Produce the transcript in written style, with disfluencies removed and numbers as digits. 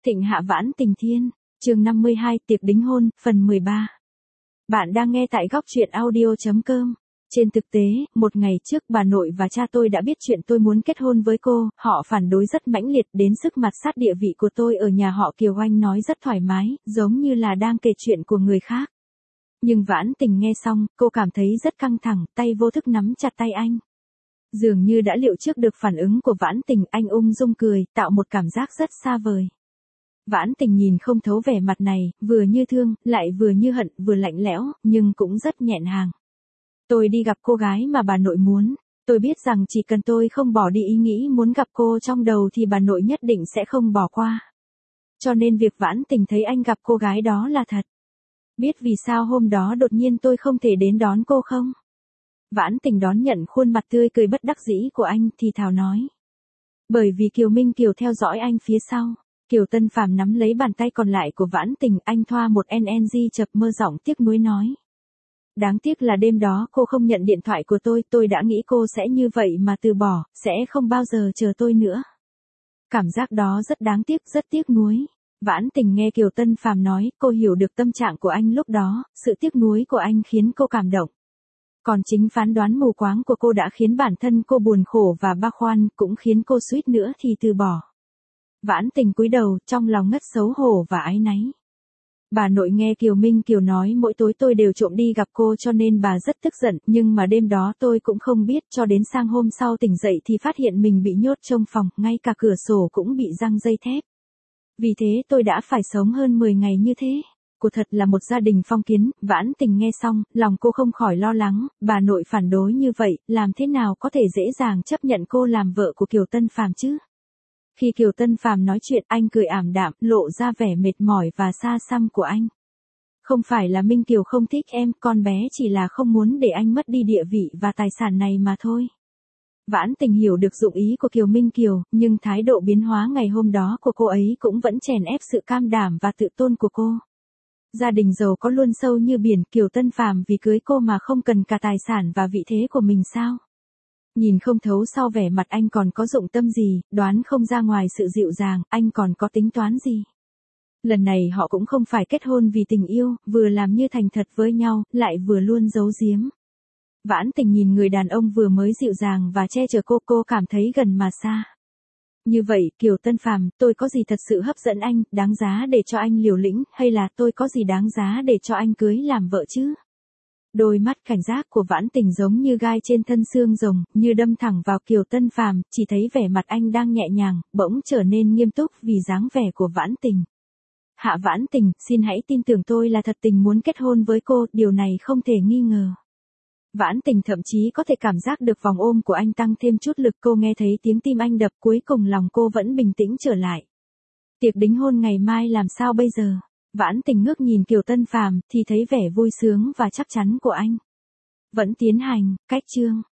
Thịnh Hạ Vãn Tình Thiên, chương 52, tiệc đính hôn, phần 13. Bạn đang nghe tại góc truyện audio.com. Trên thực tế, một ngày trước bà nội và cha tôi đã biết chuyện tôi muốn kết hôn với cô, họ phản đối rất mãnh liệt đến sức mặt sát địa vị của tôi ở nhà họ Kiều Anh nói rất thoải mái, giống như là đang kể chuyện của người khác. Nhưng Vãn Tình nghe xong, cô cảm thấy rất căng thẳng, tay vô thức nắm chặt tay anh. Dường như đã liệu trước được phản ứng của Vãn Tình, anh ung dung cười, tạo một cảm giác rất xa vời. Vãn Tình nhìn không thấu vẻ mặt này, vừa như thương, lại vừa như hận, vừa lạnh lẽo, nhưng cũng rất nhẹn hàng. Tôi đi gặp cô gái mà bà nội muốn. Tôi biết rằng chỉ cần tôi không bỏ đi ý nghĩ muốn gặp cô trong đầu thì bà nội nhất định sẽ không bỏ qua. Cho nên việc Vãn Tình thấy anh gặp cô gái đó là thật. Biết vì sao hôm đó đột nhiên tôi không thể đến đón cô không? Vãn Tình đón nhận khuôn mặt tươi cười bất đắc dĩ của anh thì thào nói. Bởi vì Kiều Minh Kiều theo dõi anh phía sau. Kiều Tân Phàm nắm lấy bàn tay còn lại của Vãn Tình, anh thoa một NNG chập mơ giọng tiếc nuối nói. Đáng tiếc là đêm đó cô không nhận điện thoại của tôi đã nghĩ cô sẽ như vậy mà từ bỏ, sẽ không bao giờ chờ tôi nữa. Cảm giác đó rất đáng tiếc, rất tiếc nuối. Vãn Tình nghe Kiều Tân Phàm nói, cô hiểu được tâm trạng của anh lúc đó, sự tiếc nuối của anh khiến cô cảm động. Còn chính phán đoán mù quáng của cô đã khiến bản thân cô buồn khổ và băn khoăn, cũng khiến cô suýt nữa thì từ bỏ. Vãn Tình cúi đầu, trong lòng ngất xấu hổ và áy náy. Bà nội nghe Kiều Minh Kiều nói mỗi tối tôi đều trộm đi gặp cô cho nên bà rất tức giận, nhưng mà đêm đó tôi cũng không biết, cho đến sang hôm sau tỉnh dậy thì phát hiện mình bị nhốt trong phòng, ngay cả cửa sổ cũng bị giăng dây thép. Vì thế tôi đã phải sống hơn 10 ngày như thế. Cô thật là một gia đình phong kiến. Vãn Tình nghe xong, lòng cô không khỏi lo lắng, bà nội phản đối như vậy, làm thế nào có thể dễ dàng chấp nhận cô làm vợ của Kiều Tân Phàm chứ? Khi Kiều Tân Phàm nói chuyện, anh cười ảm đạm, lộ ra vẻ mệt mỏi và xa xăm của anh. Không phải là Minh Kiều không thích em, con bé chỉ là không muốn để anh mất đi địa vị và tài sản này mà thôi. Vãn Tình hiểu được dụng ý của Kiều Minh Kiều, nhưng thái độ biến hóa ngày hôm đó của cô ấy cũng vẫn chèn ép sự cam đảm và tự tôn của cô. Gia đình giàu có luôn sâu như biển, Kiều Tân Phàm vì cưới cô mà không cần cả tài sản và vị thế của mình sao? Nhìn không thấu sau vẻ mặt anh còn có dụng tâm gì, đoán không ra ngoài sự dịu dàng, anh còn có tính toán gì. Lần này họ cũng không phải kết hôn vì tình yêu, vừa làm như thành thật với nhau, lại vừa luôn giấu giếm. Vãn Tình nhìn người đàn ông vừa mới dịu dàng và che chở cô cảm thấy gần mà xa. Như vậy, Kiều Tân Phàm, tôi có gì thật sự hấp dẫn anh, đáng giá để cho anh liều lĩnh, hay là tôi có gì đáng giá để cho anh cưới làm vợ chứ? Đôi mắt cảnh giác của Vãn Tình giống như gai trên thân xương rồng, như đâm thẳng vào Kiều Tân Phàm, chỉ thấy vẻ mặt anh đang nhẹ nhàng, bỗng trở nên nghiêm túc vì dáng vẻ của Vãn Tình. Hạ Vãn Tình, xin hãy tin tưởng tôi là thật tình muốn kết hôn với cô, điều này không thể nghi ngờ. Vãn Tình thậm chí có thể cảm giác được vòng ôm của anh tăng thêm chút lực, cô nghe thấy tiếng tim anh đập, cuối cùng lòng cô vẫn bình tĩnh trở lại. Tiệc đính hôn ngày mai làm sao bây giờ? Vãn Tình ngước nhìn Kiều Tân Phàm thì thấy vẻ vui sướng và chắc chắn của anh. Vẫn tiến hành, cách chương.